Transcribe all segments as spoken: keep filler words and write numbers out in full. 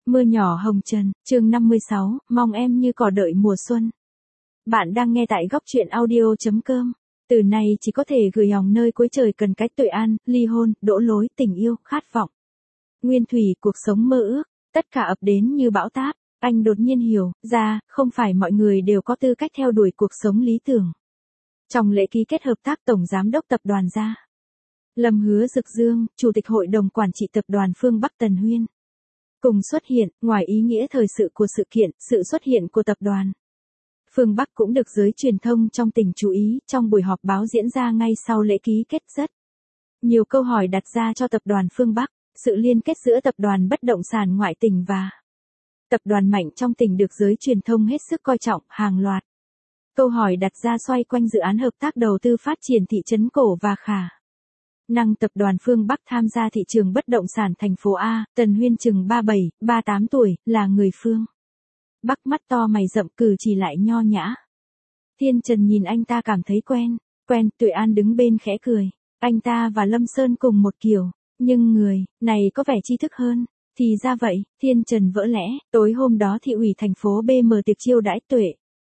Mưa nhỏ hồng trần, chương năm mươi sáu, mong em như cỏ đợi mùa xuân. Bạn đang nghe tại góc truyện audio chấm com. Từ này chỉ có thể gửi hòng nơi cuối trời cần cách Tuệ An, ly hôn, đổ lối, tình yêu, khát vọng. Nguyên thủy, cuộc sống mơ ước, tất cả ập đến như bão táp. Anh đột nhiên hiểu ra, không phải mọi người đều có tư cách theo đuổi cuộc sống lý tưởng. Trong lễ ký kết hợp tác Tổng Giám đốc Tập đoàn Gia Lâm Hứa Dực Dương, Chủ tịch Hội đồng Quản trị Tập đoàn Phương Bắc Tần Huyên. Cùng xuất hiện, ngoài ý nghĩa thời sự của sự kiện, sự xuất hiện của tập đoàn Phương Bắc cũng được giới truyền thông trong tỉnh chú ý. Trong buổi họp báo diễn ra ngay sau lễ ký kết, rất nhiều câu hỏi đặt ra cho tập đoàn Phương Bắc, sự liên kết giữa tập đoàn bất động sản ngoại tỉnh và tập đoàn mạnh trong tỉnh được giới truyền thông hết sức coi trọng. Hàng loạt câu hỏi đặt ra xoay quanh dự án hợp tác đầu tư phát triển thị trấn cổ và khả năng tập đoàn Phương Bắc tham gia thị trường bất động sản thành phố A. Tần Huyên chừng ba mươi bảy, ba mươi tám tuổi, là người Phương Bắc, mắt to mày rậm, cử chỉ lại nho nhã. Thiên Trần nhìn anh ta cảm thấy quen, quen. Tuệ An đứng bên khẽ cười. Anh ta và Lâm Sơn cùng một kiểu, nhưng người này có vẻ tri thức hơn. Thì ra vậy, Thiên Trần vỡ lẽ. Tối hôm đó thị ủy thành phố B mở tiệc chiêu đãi Tuệ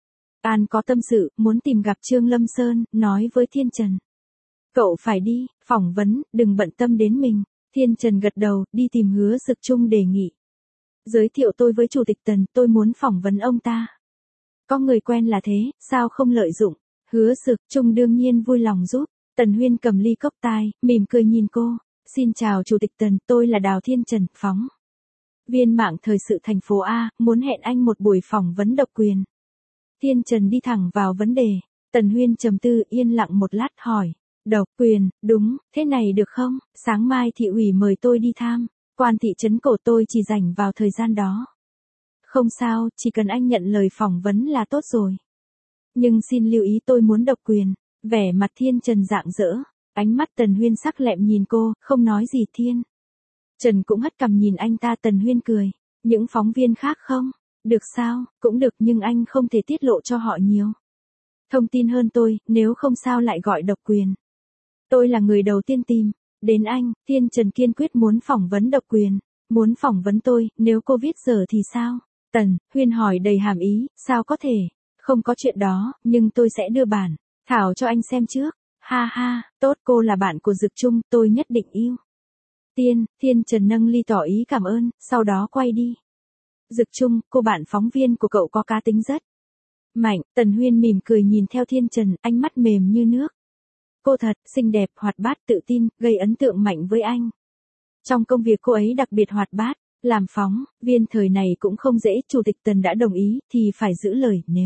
An có tâm sự, muốn tìm gặp Trương Lâm Sơn, nói với Thiên Trần. Cậu phải đi, phỏng vấn, đừng bận tâm đến mình. Thiên Trần gật đầu, đi tìm Hứa Dực Trung đề nghị. Giới thiệu tôi với Chủ tịch Tần, tôi muốn phỏng vấn ông ta. Có người quen là thế, sao không lợi dụng? Hứa Dực Trung đương nhiên vui lòng giúp. Tần Huyên cầm ly cốc tai, mỉm cười nhìn cô. Xin chào Chủ tịch Tần, tôi là Đào Thiên Trần, phóng viên mạng thời sự thành phố A, muốn hẹn anh một buổi phỏng vấn độc quyền. Thiên Trần đi thẳng vào vấn đề. Tần Huyên trầm tư, yên lặng một lát, hỏi. Độc quyền, đúng, thế này được không? Sáng mai thị ủy mời tôi đi tham quan thị trấn cổ, tôi chỉ rảnh vào thời gian đó. Không sao, chỉ cần anh nhận lời phỏng vấn là tốt rồi. Nhưng xin lưu ý, tôi muốn độc quyền. Vẻ mặt Thiên Trần rạng rỡ, ánh mắt Tần Huyên sắc lẹm nhìn cô, không nói gì. Thiên Trần cũng hất cằm nhìn anh ta. Tần Huyên cười. Những phóng viên khác không? Được sao? Cũng được, nhưng anh không thể tiết lộ cho họ nhiều thông tin hơn tôi, nếu không sao lại gọi độc quyền. Tôi là người đầu tiên tìm đến anh. Thiên Trần kiên quyết muốn phỏng vấn độc quyền. Muốn phỏng vấn tôi, nếu cô viết dở thì sao? Tần Huyên hỏi đầy hàm ý, sao có thể? Không có chuyện đó, nhưng tôi sẽ đưa bản thảo cho anh xem trước. Ha ha, tốt, cô là bạn của Dực Trung, tôi nhất định yêu. Tiên, Thiên Trần nâng ly tỏ ý cảm ơn, sau đó quay đi. Dực Trung, cô bạn phóng viên của cậu có cá tính rất mạnh. Tần Huyên mỉm cười nhìn theo Thiên Trần, ánh mắt mềm như nước. Cô thật xinh đẹp, hoạt bát, tự tin, gây ấn tượng mạnh với anh. Trong công việc cô ấy đặc biệt hoạt bát. Làm phóng viên thời này cũng không dễ. Chủ tịch Tần đã đồng ý, thì phải giữ lời, nếu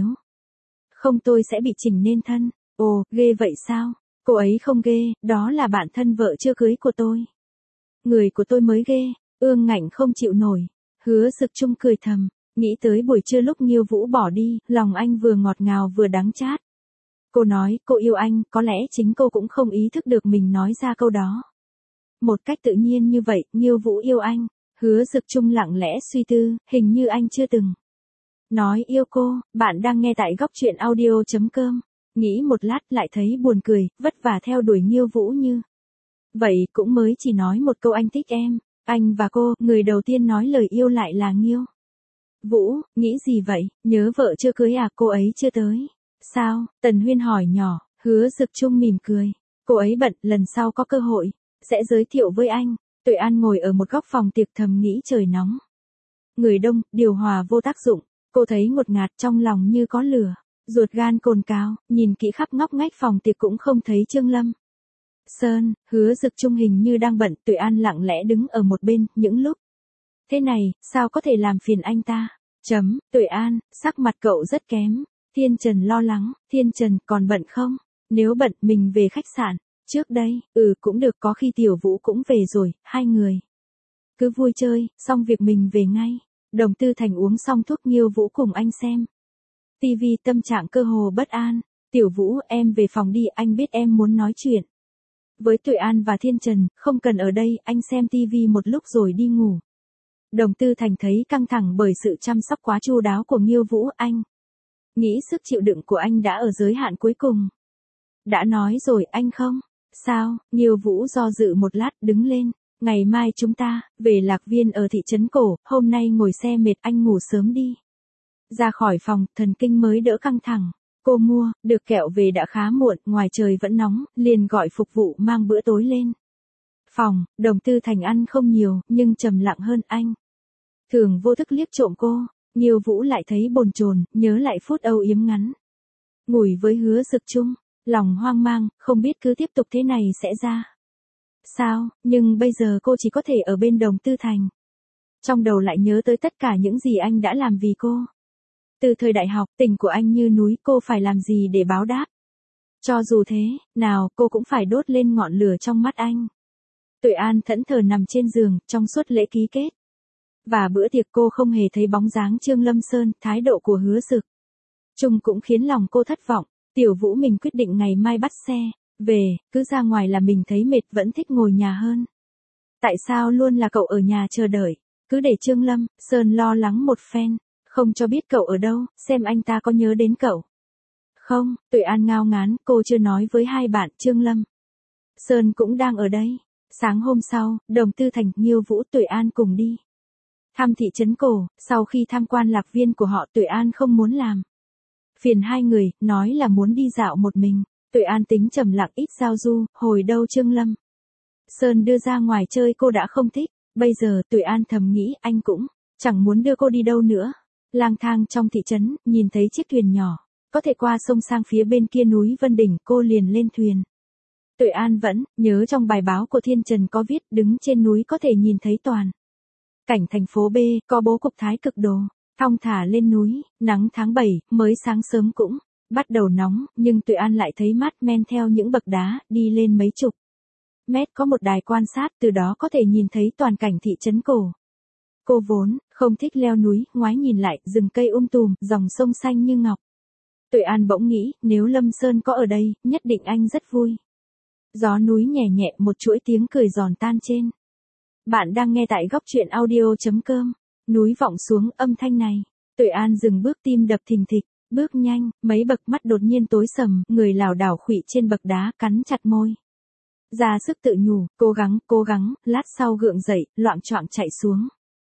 không tôi sẽ bị chỉnh nên thân. Ồ, ghê vậy sao? Cô ấy không ghê, đó là bạn thân vợ chưa cưới của tôi. Người của tôi mới ghê. Ương Ngạnh không chịu nổi. Hứa Dực Trung cười thầm, nghĩ tới buổi trưa lúc Nghiêu Vũ bỏ đi, lòng anh vừa ngọt ngào vừa đắng chát. Cô nói, cô yêu anh, có lẽ chính cô cũng không ý thức được mình nói ra câu đó. Một cách tự nhiên như vậy, Nghiêu Vũ yêu anh. Hứa Dực Trung lặng lẽ suy tư, hình như anh chưa từng nói yêu cô. Bạn đang nghe tại góc truyện audio chấm com. Nghĩ một lát lại thấy buồn cười, vất vả theo đuổi Nghiêu Vũ như vậy cũng mới chỉ nói một câu anh thích em. Anh và cô, người đầu tiên nói lời yêu lại là Nghiêu Vũ. Nghĩ gì vậy? Nhớ vợ chưa cưới à? Cô ấy chưa tới sao? Tần Huyên hỏi nhỏ. Hứa Dực Trung mỉm cười. Cô ấy bận, lần sau có cơ hội sẽ giới thiệu với anh. Tuệ An ngồi ở một góc phòng tiệc thầm nghĩ trời nóng. Người đông, điều hòa vô tác dụng. Cô thấy ngột ngạt, trong lòng như có lửa. Ruột gan cồn cào, nhìn kỹ khắp ngóc ngách phòng tiệc cũng không thấy Trương Lâm Sơn. Hứa Dực Trung hình như đang bận. Tuệ An lặng lẽ đứng ở một bên. Những lúc thế này, sao có thể làm phiền anh ta? Chấm, Tuệ An, sắc mặt cậu rất kém. Thiên Trần lo lắng. Thiên Trần, còn bận không? Nếu bận, mình về khách sạn trước đây. Ừ, cũng được, có khi Tiểu Vũ cũng về rồi, hai người cứ vui chơi, xong việc mình về ngay. Đồng Tư Thành uống xong thuốc, Nghiêu Vũ cùng anh xem tivi, tâm trạng cơ hồ bất an. Tiểu Vũ, em về phòng đi, anh biết em muốn nói chuyện với Tuệ An và Thiên Trần, không cần ở đây, anh xem tivi một lúc rồi đi ngủ. Đồng Tư Thành thấy căng thẳng bởi sự chăm sóc quá chu đáo của Nghiêu Vũ. Anh nghĩ sức chịu đựng của anh đã ở giới hạn cuối cùng. Đã nói rồi, anh không sao? Nghiêu Vũ do dự một lát, đứng lên. Ngày mai chúng ta, về Lạc Viên ở thị trấn cổ, hôm nay ngồi xe mệt anh ngủ sớm đi. Ra khỏi phòng, thần kinh mới đỡ căng thẳng. Cô mua, được kẹo về đã khá muộn, ngoài trời vẫn nóng, liền gọi phục vụ mang bữa tối lên. Phòng, Đồng Tư Thành ăn không nhiều, nhưng trầm lặng hơn anh. Thường vô thức liếc trộm cô, Nghiêu Vũ lại thấy bồn chồn, nhớ lại phút âu yếm ngắn. Ngủi với Hứa Dực chung, lòng hoang mang, không biết cứ tiếp tục thế này sẽ ra sao, nhưng bây giờ cô chỉ có thể ở bên Đồng Tư Thành. Trong đầu lại nhớ tới tất cả những gì anh đã làm vì cô. Từ thời đại học, tình của anh như núi, cô phải làm gì để báo đáp? Cho dù thế, nào, cô cũng phải đốt lên ngọn lửa trong mắt anh. Tuệ An thẫn thờ nằm trên giường, trong suốt lễ ký kết. Và bữa tiệc cô không hề thấy bóng dáng Trương Lâm Sơn, thái độ của Hứa Dực Chung cũng khiến lòng cô thất vọng. Tiểu Vũ mình quyết định ngày mai bắt xe về, cứ ra ngoài là mình thấy mệt, vẫn thích ngồi nhà hơn. Tại sao luôn là cậu ở nhà chờ đợi, cứ để Trương Lâm Sơn lo lắng một phen, không cho biết cậu ở đâu, xem anh ta có nhớ đến cậu không? Tuệ An ngao ngán, cô chưa nói với hai bạn Trương Lâm Sơn cũng đang ở đây. Sáng hôm sau, Đồng Tư Thành, Nghiêu Vũ, Tuệ An cùng đi thăm thị trấn cổ. Sau khi tham quan Lạc Viên của họ, Tuệ An không muốn làm phiền hai người, nói là muốn đi dạo một mình. Tuệ An tính trầm lặng ít giao du, hồi đâu Trương Lâm Sơn đưa ra ngoài chơi cô đã không thích. Bây giờ Tuệ An thầm nghĩ anh cũng chẳng muốn đưa cô đi đâu nữa. Lang thang trong thị trấn, nhìn thấy chiếc thuyền nhỏ, có thể qua sông sang phía bên kia núi Vân Đỉnh, cô liền lên thuyền. Tuệ An vẫn nhớ trong bài báo của Thiên Trần có viết, đứng trên núi có thể nhìn thấy toàn cảnh thành phố B, có bố cục Thái Cực Đồ. Thong thả lên núi, nắng tháng bảy, mới sáng sớm cũng bắt đầu nóng, nhưng Tuệ An lại thấy mát men theo những bậc đá, đi lên mấy chục mét có một đài quan sát, từ đó có thể nhìn thấy toàn cảnh thị trấn cổ. Cô vốn không thích leo núi, ngoái nhìn lại, rừng cây um tùm, dòng sông xanh như ngọc. Tuệ An bỗng nghĩ, nếu Lâm Sơn có ở đây, nhất định anh rất vui. Gió núi nhẹ nhẹ, một chuỗi tiếng cười giòn tan trên. Bạn đang nghe tại góc truyện audio chấm com. Núi vọng xuống âm thanh này. Tuệ An dừng bước, tim đập thình thịch, bước nhanh, mấy bậc, mắt đột nhiên tối sầm, người lảo đảo khuỵu trên bậc đá, cắn chặt môi. Ra sức tự nhủ, cố gắng, cố gắng, lát sau gượng dậy, loạng choạng chạy xuống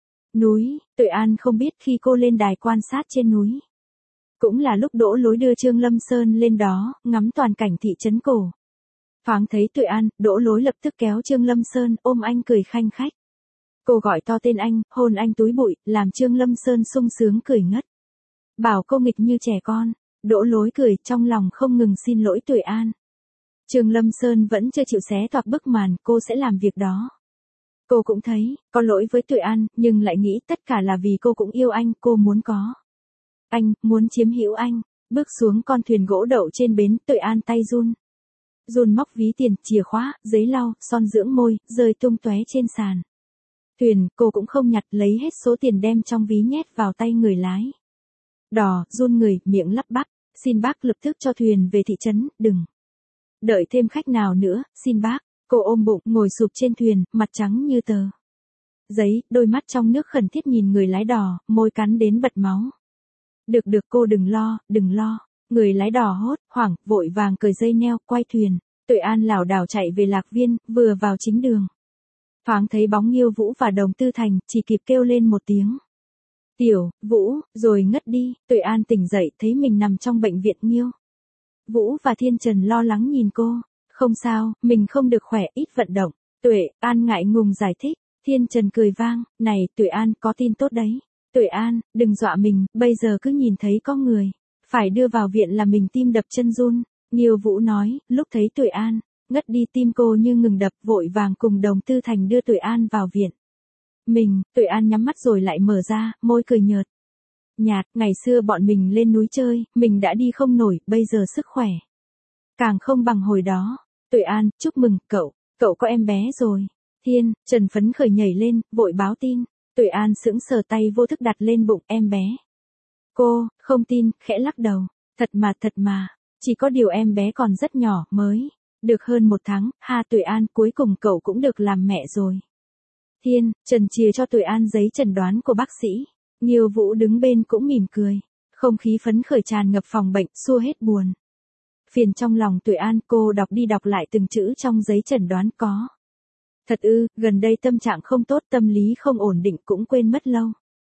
núi. Tuệ An không biết khi cô lên đài quan sát trên núi, cũng là lúc Đỗ Lối đưa Trương Lâm Sơn lên đó, ngắm toàn cảnh thị trấn cổ. Thoáng thấy Tuệ An, Đỗ Lối lập tức kéo Trương Lâm Sơn, ôm anh cười khanh khách. Cô gọi to tên anh, hôn anh túi bụi, làm Trương Lâm Sơn sung sướng cười ngất. Bảo cô nghịch như trẻ con. Đỗ Lối cười, trong lòng không ngừng xin lỗi Tuệ An. Trương Lâm Sơn vẫn chưa chịu xé toạc bức màn, cô sẽ làm việc đó. Cô cũng thấy, có lỗi với Tuệ An, nhưng lại nghĩ tất cả là vì cô cũng yêu anh, cô muốn có anh, muốn chiếm hữu anh. Bước xuống con thuyền gỗ đậu trên bến, Tuệ An tay run. Run móc ví tiền, chìa khóa, giấy lau, son dưỡng môi, rơi tung tóe trên sàn. Thuyền, cô cũng không nhặt, lấy hết số tiền đem trong ví nhét vào tay người lái. Đò, run người, miệng lắp bắp, xin bác lập tức cho thuyền về thị trấn, đừng đợi thêm khách nào nữa, xin bác. Cô ôm bụng, ngồi sụp trên thuyền, mặt trắng như tờ giấy, đôi mắt trong nước khẩn thiết nhìn người lái đò, môi cắn đến bật máu. Được được, cô đừng lo, đừng lo. Người lái đò hốt, hoảng, vội vàng cởi dây neo, quay thuyền. Tuệ An lảo đảo chạy về Lạc Viên, vừa vào chính đường. Thoáng thấy bóng Nghiêu Vũ và Đồng Tư Thành, chỉ kịp kêu lên một tiếng. Tiểu, Vũ, rồi ngất đi. Tuệ An tỉnh dậy, thấy mình nằm trong bệnh viện. Nghiêu Vũ và Thiên Trần lo lắng nhìn cô. Không sao, mình không được khỏe, ít vận động. Tuệ An ngại ngùng giải thích. Thiên Trần cười vang, này, Tuệ An, có tin tốt đấy. Tuệ An, đừng dọa mình, bây giờ cứ nhìn thấy có người phải đưa vào viện là mình tim đập chân run. Nghiêu Vũ nói, lúc thấy Tuệ An ngất đi, tim cô như ngừng đập, vội vàng cùng Đồng Tư Thành đưa Tuệ An vào viện. Mình, Tuệ An nhắm mắt rồi lại mở ra, môi cười nhợt nhạt, ngày xưa bọn mình lên núi chơi, mình đã đi không nổi, bây giờ sức khỏe càng không bằng hồi đó. Tuệ An, chúc mừng, cậu, cậu có em bé rồi. Thiên Trần phấn khởi nhảy lên, vội báo tin. Tuệ An sững sờ, tay vô thức đặt lên bụng, em bé. Cô, không tin, khẽ lắc đầu. Thật mà, thật mà, chỉ có điều em bé còn rất nhỏ, mới được hơn một tháng, ha. Tuệ An, cuối cùng cậu cũng được làm mẹ rồi. Thiên Trần chìa cho Tuệ An giấy chẩn đoán của bác sĩ. Nghiêu Vũ đứng bên cũng mỉm cười. Không khí phấn khởi tràn ngập phòng bệnh, xua hết buồn phiền trong lòng Tuệ An. Cô đọc đi đọc lại từng chữ trong giấy chẩn đoán, có Thật ư, gần đây tâm trạng không tốt, tâm lý không ổn định, cũng quên mất lâu.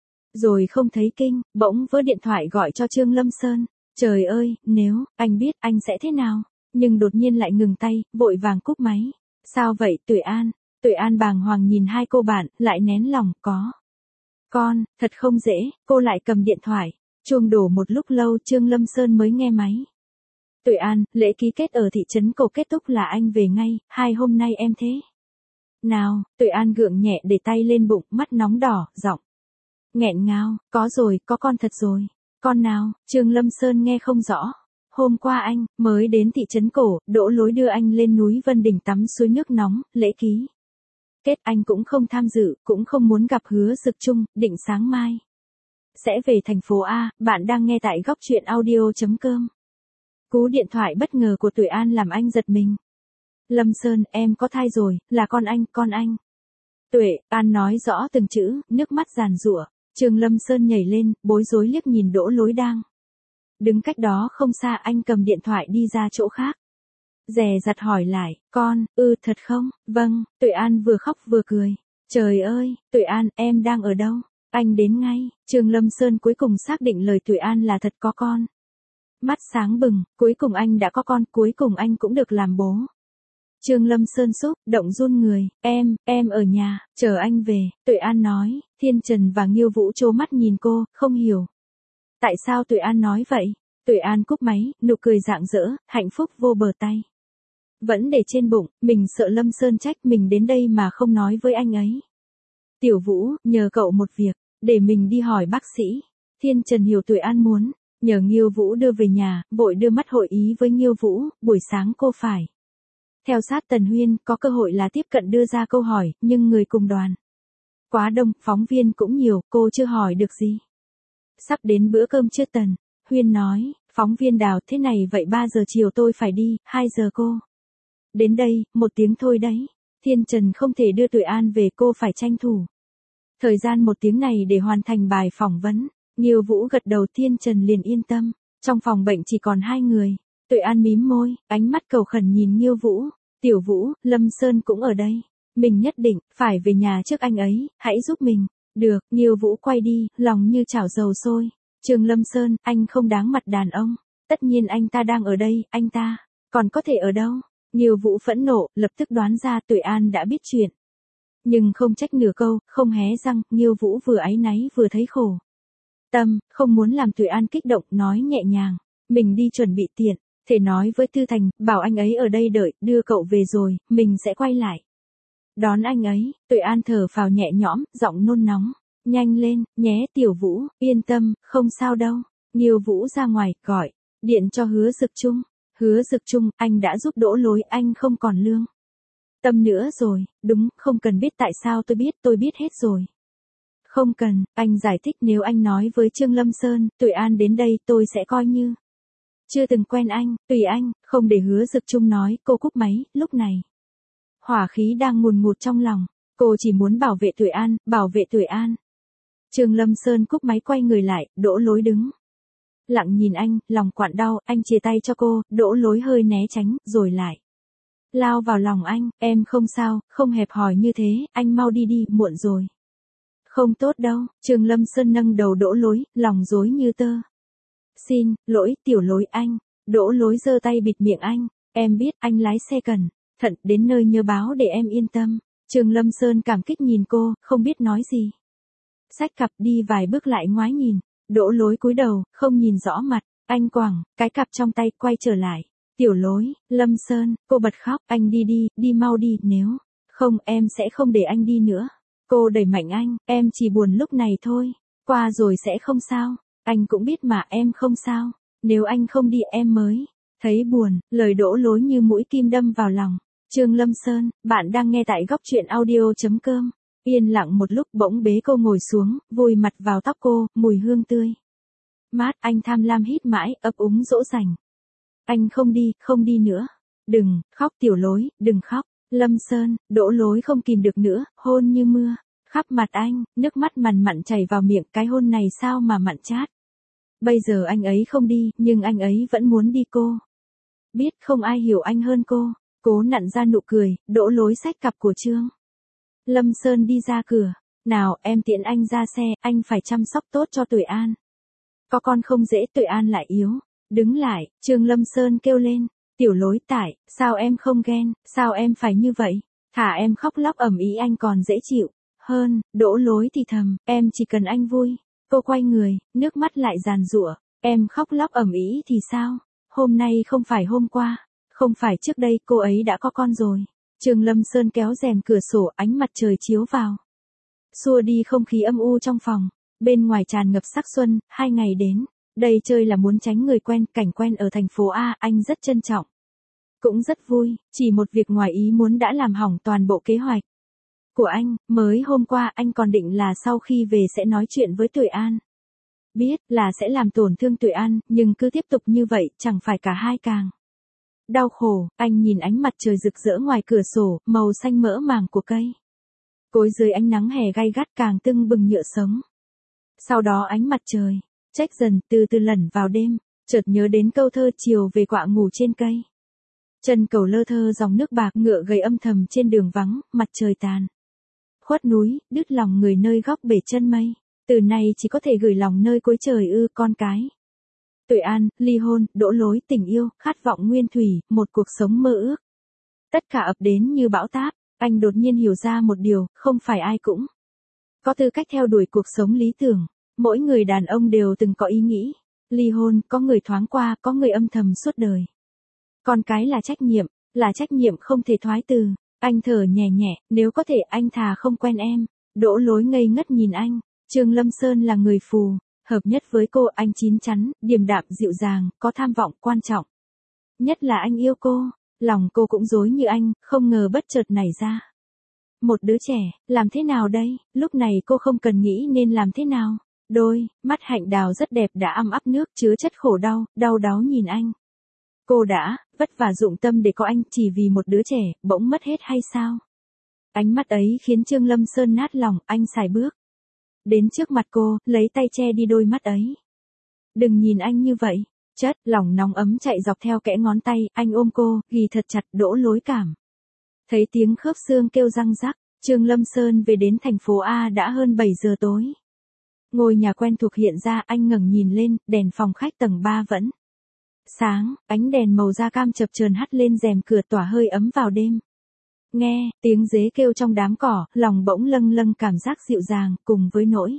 Rồi không thấy kinh, bỗng vỡ điện thoại gọi cho Trương Lâm Sơn. Trời ơi, nếu, anh biết, anh sẽ thế nào? Nhưng đột nhiên lại ngừng tay, vội vàng cúp máy. Sao vậy, Tuệ An? Tuệ An bàng hoàng nhìn hai cô bạn, lại nén lòng, có. Con, thật không dễ, cô lại cầm điện thoại. Chuông đổ một lúc lâu, Trương Lâm Sơn mới nghe máy. Tuệ An, lễ ký kết ở thị trấn Cổ kết thúc là anh về ngay, hai hôm nay em thế. Nào, Tuệ An gượng nhẹ để tay lên bụng, mắt nóng đỏ, giọng nghẹn ngào, có rồi, có con thật rồi. Con nào? Trương Lâm Sơn nghe không rõ. Hôm qua anh, mới đến thị trấn Cổ, Đỗ Lối đưa anh lên núi Vân Đỉnh tắm suối nước nóng, lễ ký kết anh cũng không tham dự, cũng không muốn gặp Hứa Dực Chung, định sáng mai sẽ về thành phố A, bạn đang nghe tại góc truyện audio.com. Cú điện thoại bất ngờ của Tuệ An làm anh giật mình. Lâm Sơn, em có thai rồi, là con anh, con anh. Tuệ An nói rõ từng chữ, nước mắt giàn giụa. Trương Lâm Sơn nhảy lên, bối rối liếc nhìn Đỗ Lối đang đứng cách đó không xa, anh cầm điện thoại đi ra chỗ khác. Dè dặt hỏi lại, con, ư thật không? Vâng, Tuệ An vừa khóc vừa cười. Trời ơi, Tuệ An, em đang ở đâu? Anh đến ngay. Trương Lâm Sơn cuối cùng xác định lời Tuệ An là thật, có con. Mắt sáng bừng, cuối cùng anh đã có con, cuối cùng anh cũng được làm bố. Trương Lâm Sơn xúc động run người, em, em ở nhà, chờ anh về, Tuệ An nói. Thiên Trần và Nghiêu Vũ trố mắt nhìn cô, không hiểu. Tại sao Tuệ An nói vậy? Tuệ An cúp máy, nụ cười rạng rỡ, hạnh phúc vô bờ tay. Vẫn để trên bụng, mình sợ Lâm Sơn trách mình đến đây mà không nói với anh ấy. Tiểu Vũ, nhờ cậu một việc, để mình đi hỏi bác sĩ. Thiên Trần hiểu Tuệ An muốn, nhờ Nghiêu Vũ đưa về nhà, vội đưa mắt hội ý với Nghiêu Vũ, buổi sáng cô phải theo sát Tần Huyên, có cơ hội là tiếp cận đưa ra câu hỏi, nhưng người cùng đoàn quá đông, phóng viên cũng nhiều, cô chưa hỏi được gì. Sắp đến bữa cơm trưa Tần Huyên nói, phóng viên Đào, thế này vậy ba giờ chiều tôi phải đi, hai giờ cô đến đây, một tiếng thôi đấy. Thiên Trần không thể đưa Tuệ An về, cô phải tranh thủ thời gian một tiếng này để hoàn thành bài phỏng vấn. Nghiêu Vũ gật đầu, Thiên Trần liền yên tâm. Trong phòng bệnh chỉ còn hai người. Tuệ An mím môi, ánh mắt cầu khẩn nhìn Nghiêu Vũ. Tiểu Vũ, Lâm Sơn cũng ở đây. Mình nhất định phải về nhà trước anh ấy, hãy giúp mình. Được, Nghiêu Vũ quay đi, lòng như chảo dầu sôi. Trương Lâm Sơn, anh không đáng mặt đàn ông. Tất nhiên anh ta đang ở đây, anh ta còn có thể ở đâu? Nghiêu Vũ phẫn nộ, lập tức đoán ra Tuệ An đã biết chuyện. Nhưng không trách nửa câu, không hé răng, Nghiêu Vũ vừa áy náy vừa thấy khổ tâm, không muốn làm Tuệ An kích động, nói nhẹ nhàng, mình đi chuẩn bị tiện, thể nói với Tư Thành, bảo anh ấy ở đây đợi, đưa cậu về rồi, mình sẽ quay lại đón anh ấy. Tuệ An thở phào nhẹ nhõm, giọng nôn nóng, nhanh lên, nhé Tiểu Vũ, yên tâm, không sao đâu. Nghiêu Vũ ra ngoài, gọi điện cho Hứa Dực Chung. Hứa Dực Chung, anh đã giúp Đỗ Lối, anh không còn lương tâm nữa rồi. Đúng, không cần biết tại sao tôi biết, tôi biết hết rồi. Không cần, anh giải thích, nếu anh nói với Trương Lâm Sơn, Tuệ An đến đây, tôi sẽ coi như chưa từng quen anh, tùy anh, không để Hứa Dực Chung nói. Cô cúp máy, lúc này hỏa khí đang ngùn ngụt trong lòng, cô chỉ muốn bảo vệ Tuệ An, bảo vệ Tuệ An. Trương Lâm Sơn cúp máy quay người lại, Đỗ Lối đứng lặng nhìn anh, lòng quặn đau, anh chia tay cho cô, Đỗ Lối hơi né tránh, rồi lại lao vào lòng anh, em không sao, không hẹp hòi như thế, anh mau đi đi, muộn rồi. Không tốt đâu, Trương Lâm Sơn nâng đầu Đỗ Lối, lòng rối như tơ. Xin lỗi, Tiểu Lối anh. Đỗ Lối giơ tay bịt miệng anh, em biết, anh lái xe cẩn thận, đến nơi nhớ báo để em yên tâm. Trương Lâm Sơn cảm kích nhìn cô, không biết nói gì. Xách cặp đi vài bước lại ngoái nhìn, Đỗ Lối cúi đầu, không nhìn rõ mặt, anh quẳng cái cặp trong tay, quay trở lại. Tiểu Lối, Lâm Sơn, cô bật khóc, anh đi đi, đi mau đi, nếu không em sẽ không để anh đi nữa. Cô đẩy mạnh anh, em chỉ buồn lúc này thôi, qua rồi sẽ không sao, anh cũng biết mà, em không sao, nếu anh không đi em mới thấy buồn. Lời Đỗ Lối như mũi kim đâm vào lòng. Trương Lâm Sơn, bạn đang nghe tại góc truyện audio.com. Yên lặng một lúc, bỗng bế cô ngồi xuống, vùi mặt vào tóc cô, mùi hương tươi mát, anh tham lam hít mãi, ấp úng dỗ dành. Anh không đi, không đi nữa. Đừng khóc Tiểu Lối, đừng khóc. Lâm Sơn, Đỗ Lối không kìm được nữa, hôn như mưa khắp mặt anh, nước mắt mằn mặn chảy vào miệng, cái hôn này sao mà mặn chát. Bây giờ anh ấy không đi, nhưng anh ấy vẫn muốn đi. Cô biết không ai hiểu anh hơn cô. Cố nặn ra nụ cười, Đỗ Lối xách cặp của Trương Lâm Sơn đi ra cửa. Nào em tiễn anh ra xe, anh phải chăm sóc tốt cho Tuệ An. Có con không dễ, Tuệ An lại yếu. Đứng lại, Trương Lâm Sơn kêu lên. Tiểu lối tải, sao em không ghen, sao em phải như vậy? Thả em khóc lóc ầm ĩ anh còn dễ chịu. Hơn, Đỗ Lối thì thầm, em chỉ cần anh vui. Cô quay người, nước mắt lại giàn giụa. Em khóc lóc ầm ĩ thì sao? Hôm nay không phải hôm qua, không phải trước đây, cô ấy đã có con rồi. Trương Lâm Sơn kéo rèm cửa sổ, ánh mặt trời chiếu vào, xua đi không khí âm u trong phòng. Bên ngoài tràn ngập sắc xuân, hai ngày đến. Đây chơi là muốn tránh người quen, cảnh quen ở thành phố A, anh rất trân trọng. Cũng rất vui, chỉ một việc ngoài ý muốn đã làm hỏng toàn bộ kế hoạch của anh. Mới hôm qua anh còn định là sau khi về sẽ nói chuyện với Tuệ An. Biết là sẽ làm tổn thương Tuệ An, nhưng cứ tiếp tục như vậy, chẳng phải cả hai càng đau khổ. Anh nhìn ánh mặt trời rực rỡ ngoài cửa sổ, màu xanh mỡ màng của cây cối dưới ánh nắng hè gay gắt càng tưng bừng nhựa sống. Sau đó ánh mặt trời trách dần, từ từ lẩn vào đêm, chợt nhớ đến câu thơ chiều về quạ ngủ trên cây. Chân cầu lơ thơ dòng nước bạc, ngựa gầy âm thầm trên đường vắng, mặt trời tàn khuất núi, đứt lòng người nơi góc bể chân mây. Từ này chỉ có thể gửi lòng nơi cuối trời ư, con cái. Tuệ An, ly hôn, Đỗ Lối, tình yêu, khát vọng nguyên thủy, một cuộc sống mơ ước. Tất cả ập đến như bão táp. Anh đột nhiên hiểu ra một điều, không phải ai cũng có tư cách theo đuổi cuộc sống lý tưởng. Mỗi người đàn ông đều từng có ý nghĩ ly hôn, có người thoáng qua, có người âm thầm suốt đời. Con cái là trách nhiệm, là trách nhiệm không thể thoái từ. Anh thở nhẹ nhẹ, nếu có thể anh thà không quen em. Đỗ Lối ngây ngất nhìn anh. Trương Lâm Sơn là người phù hợp nhất với cô, anh chín chắn, điềm đạm dịu dàng, có tham vọng, quan trọng nhất là anh yêu cô. Lòng cô cũng rối như anh, không ngờ bất chợt nảy ra một đứa trẻ. Làm thế nào đây? Lúc này cô không cần nghĩ nên làm thế nào. Đôi mắt hạnh đào rất đẹp đã âm áp nước chứa chất khổ đau, đau đáu nhìn anh. Cô đã vất vả dụng tâm để có anh, chỉ vì một đứa trẻ, bỗng mất hết hay sao? Ánh mắt ấy khiến Trương Lâm Sơn nát lòng, anh sải bước đến trước mặt cô, lấy tay che đi đôi mắt ấy. Đừng nhìn anh như vậy. Chất lòng nóng ấm chạy dọc theo kẽ ngón tay, anh ôm cô, ghì thật chặt. Đỗ Lối cảm thấy tiếng khớp xương kêu răng rắc. Trương Lâm Sơn về đến thành phố A đã hơn bảy giờ tối. Ngôi nhà quen thuộc hiện ra, anh ngẩng nhìn lên, đèn phòng khách tầng ba vẫn sáng, ánh đèn màu da cam chập chờn hắt lên rèm cửa tỏa hơi ấm vào đêm. Nghe tiếng dế kêu trong đám cỏ, lòng bỗng lâng lâng cảm giác dịu dàng, cùng với nỗi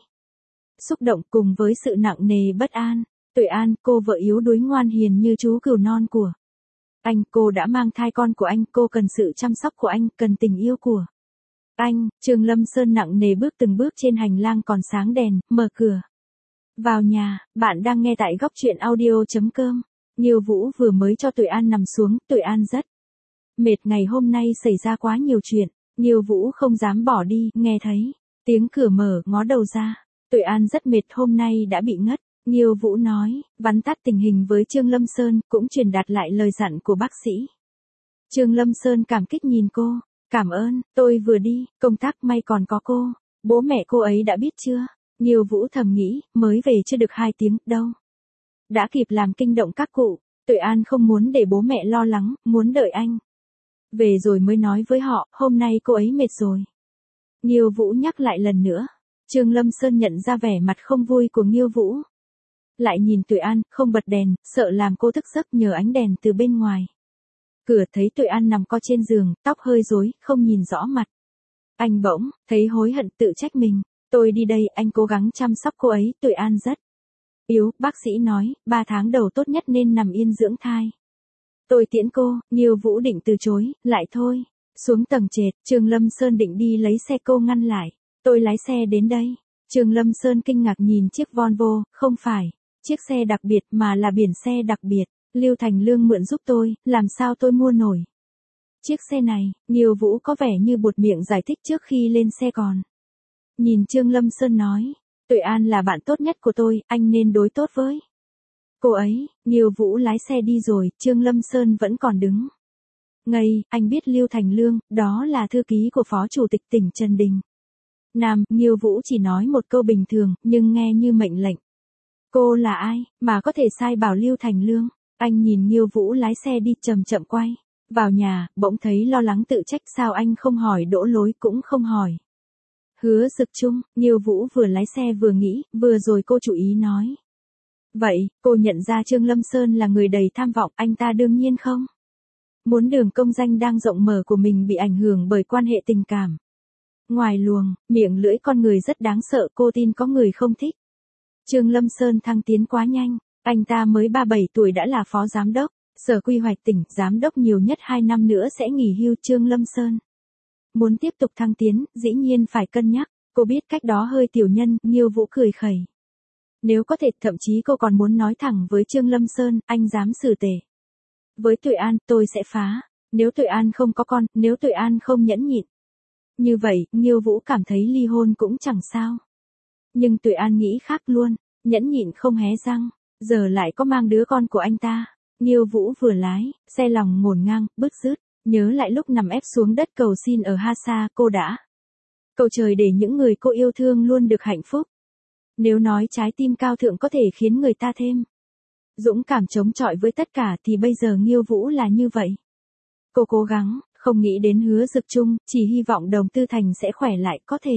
xúc động, cùng với sự nặng nề bất an. Tuệ An, cô vợ yếu đuối ngoan hiền như chú cừu non của anh. Cô đã mang thai con của anh, cô cần sự chăm sóc của anh, cần tình yêu của anh. Trương Lâm Sơn nặng nề bước từng bước trên hành lang còn sáng đèn, mở cửa vào nhà. Bạn đang nghe tại góc truyện audio chấm com. Nghiêu Vũ vừa mới cho Tuệ An nằm xuống. Tuệ An rất mệt, ngày hôm nay xảy ra quá nhiều chuyện. Nghiêu Vũ không dám bỏ đi, nghe thấy tiếng cửa mở, ngó đầu ra. Tuệ An rất mệt, hôm nay đã bị ngất. Nghiêu Vũ nói, vắn tắt tình hình với Trương Lâm Sơn, cũng truyền đạt lại lời dặn của bác sĩ. Trương Lâm Sơn cảm kích nhìn cô. Cảm ơn, tôi vừa đi, công tác may còn có cô. Bố mẹ cô ấy đã biết chưa? Nghiêu Vũ thầm nghĩ, mới về chưa được hai tiếng, đâu đã kịp làm kinh động các cụ. Tuệ An không muốn để bố mẹ lo lắng, muốn đợi anh về rồi mới nói với họ, hôm nay cô ấy mệt rồi. Nghiêu Vũ nhắc lại lần nữa. Trương Lâm Sơn nhận ra vẻ mặt không vui của Nghiêu Vũ. Lại nhìn Tuệ An, không bật đèn, sợ làm cô thức giấc, nhờ ánh đèn từ bên ngoài cửa thấy Tuệ An nằm co trên giường, tóc hơi rối, không nhìn rõ mặt. Anh bỗng thấy hối hận, tự trách mình. Tôi đi đây, anh cố gắng chăm sóc cô ấy. Tuệ An rất yếu, bác sĩ nói, ba tháng đầu tốt nhất nên nằm yên dưỡng thai. Tôi tiễn cô. Nghiêu Vũ định từ chối, lại thôi. Xuống tầng trệt, Trương Lâm Sơn định đi lấy xe, cô ngăn lại. Tôi lái xe đến đây. Trương Lâm Sơn kinh ngạc nhìn chiếc Volvo, không phải chiếc xe đặc biệt mà là biển xe đặc biệt. Lưu Thành Lương mượn giúp tôi, làm sao tôi mua nổi chiếc xe này? Nghiêu Vũ có vẻ như buột miệng giải thích trước khi lên xe còn nhìn Trương Lâm Sơn nói, Tuệ An là bạn tốt nhất của tôi, anh nên đối tốt với cô ấy. Nghiêu Vũ lái xe đi rồi, Trương Lâm Sơn vẫn còn đứng ngây. Anh biết Lưu Thành Lương, đó là thư ký của Phó Chủ tịch tỉnh Trần Đình Nam. Nghiêu Vũ chỉ nói một câu bình thường, nhưng nghe như mệnh lệnh. Cô là ai, mà có thể sai bảo Lưu Thành Lương? Anh nhìn Nghiêu Vũ lái xe đi, chậm chậm quay Vào nhà, bỗng thấy lo lắng tự trách sao anh không hỏi Đỗ Lối cũng không hỏi. Hứa Dực Trung, Nghiêu Vũ vừa lái xe vừa nghĩ, vừa rồi cô chủ ý nói. Vậy, cô nhận ra Trương Lâm Sơn là người đầy tham vọng, anh ta đương nhiên không. Muốn đường công danh đang rộng mở của mình bị ảnh hưởng bởi quan hệ tình cảm. Ngoài luồng, miệng lưỡi con người rất đáng sợ, cô tin có người không thích. Trương Lâm Sơn thăng tiến quá nhanh, anh ta mới ba mươi bảy tuổi đã là phó giám đốc, sở quy hoạch tỉnh, giám đốc nhiều nhất hai năm nữa sẽ nghỉ hưu. Trương Lâm Sơn muốn tiếp tục thăng tiến, dĩ nhiên phải cân nhắc, cô biết cách đó hơi tiểu nhân. Nghiêu Vũ cười khẩy. Nếu có thể, thậm chí cô còn muốn nói thẳng với Trương Lâm Sơn, anh dám xử tệ với Tuệ An, tôi sẽ phá. Nếu Tuệ An không có con, nếu Tuệ An không nhẫn nhịn. Như vậy, Nghiêu Vũ cảm thấy ly hôn cũng chẳng sao. Nhưng Tuệ An nghĩ khác luôn, nhẫn nhịn không hé răng, giờ lại có mang đứa con của anh ta. Nghiêu Vũ vừa lái, xe lòng ngổn ngang, bứt rứt, nhớ lại lúc nằm ép xuống đất cầu xin ở Hasa, cô đã cầu trời để những người cô yêu thương luôn được hạnh phúc. Nếu nói trái tim cao thượng có thể khiến người ta thêm dũng cảm chống chọi với tất cả thì bây giờ Nghiêu Vũ là như vậy. Cô cố gắng, không nghĩ đến Hứa Dực Trung, chỉ hy vọng Đồng Tư Thành sẽ khỏe lại, có thể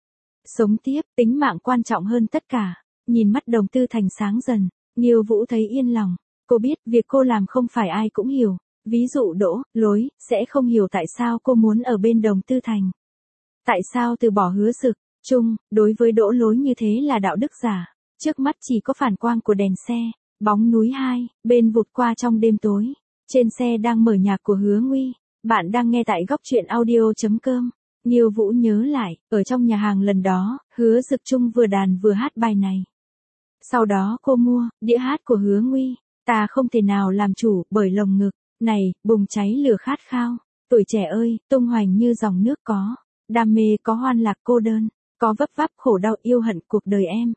sống tiếp, tính mạng quan trọng hơn tất cả. Nhìn mắt Đồng Tư Thành sáng dần, Nghiêu Vũ thấy yên lòng. Cô biết việc cô làm không phải ai cũng hiểu. Ví dụ Đỗ Lối sẽ không hiểu tại sao cô muốn ở bên Đồng Tư Thành. Tại sao từ bỏ Hứa Dực Trung, đối với Đỗ Lối như thế là đạo đức giả. Trước mắt chỉ có phản quang của đèn xe, bóng núi hai, bên vụt qua trong đêm tối. Trên xe đang mở nhạc của Hứa Nguy. Bạn đang nghe tại góc truyện audio.com. Nghiêu Vũ nhớ lại, ở trong nhà hàng lần đó, Hứa Dực Trung vừa đàn vừa hát bài này. Sau đó cô mua đĩa hát của Hứa Nguy. Ta không thể nào làm chủ bởi lồng ngực này bùng cháy lửa khát khao. Tuổi trẻ ơi, tung hoành như dòng nước, có đam mê, có hoan lạc, cô đơn, có vấp váp khổ đau, yêu hận. Cuộc đời em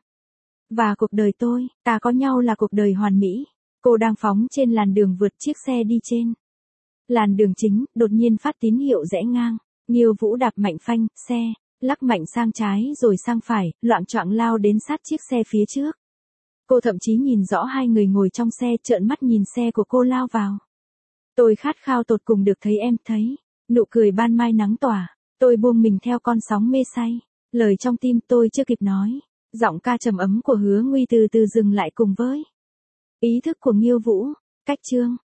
và cuộc đời tôi, ta có nhau là cuộc đời hoàn mỹ. Cô đang phóng trên làn đường vượt chiếc xe đi trên làn đường chính, đột nhiên phát tín hiệu rẽ ngang. Nghiêu Vũ đạp mạnh phanh, xe lắc mạnh sang trái rồi sang phải, loạng choạng lao đến sát chiếc xe phía trước. Cô thậm chí nhìn rõ hai người ngồi trong xe, trợn mắt nhìn xe của cô lao vào. Tôi khát khao tột cùng được thấy em, thấy nụ cười ban mai nắng tỏa. Tôi buông mình theo con sóng mê say. Lời trong tim tôi chưa kịp nói, giọng ca trầm ấm của Hứa Nguy từ từ dừng lại cùng với ý thức của Nghiêu Vũ. Cách chương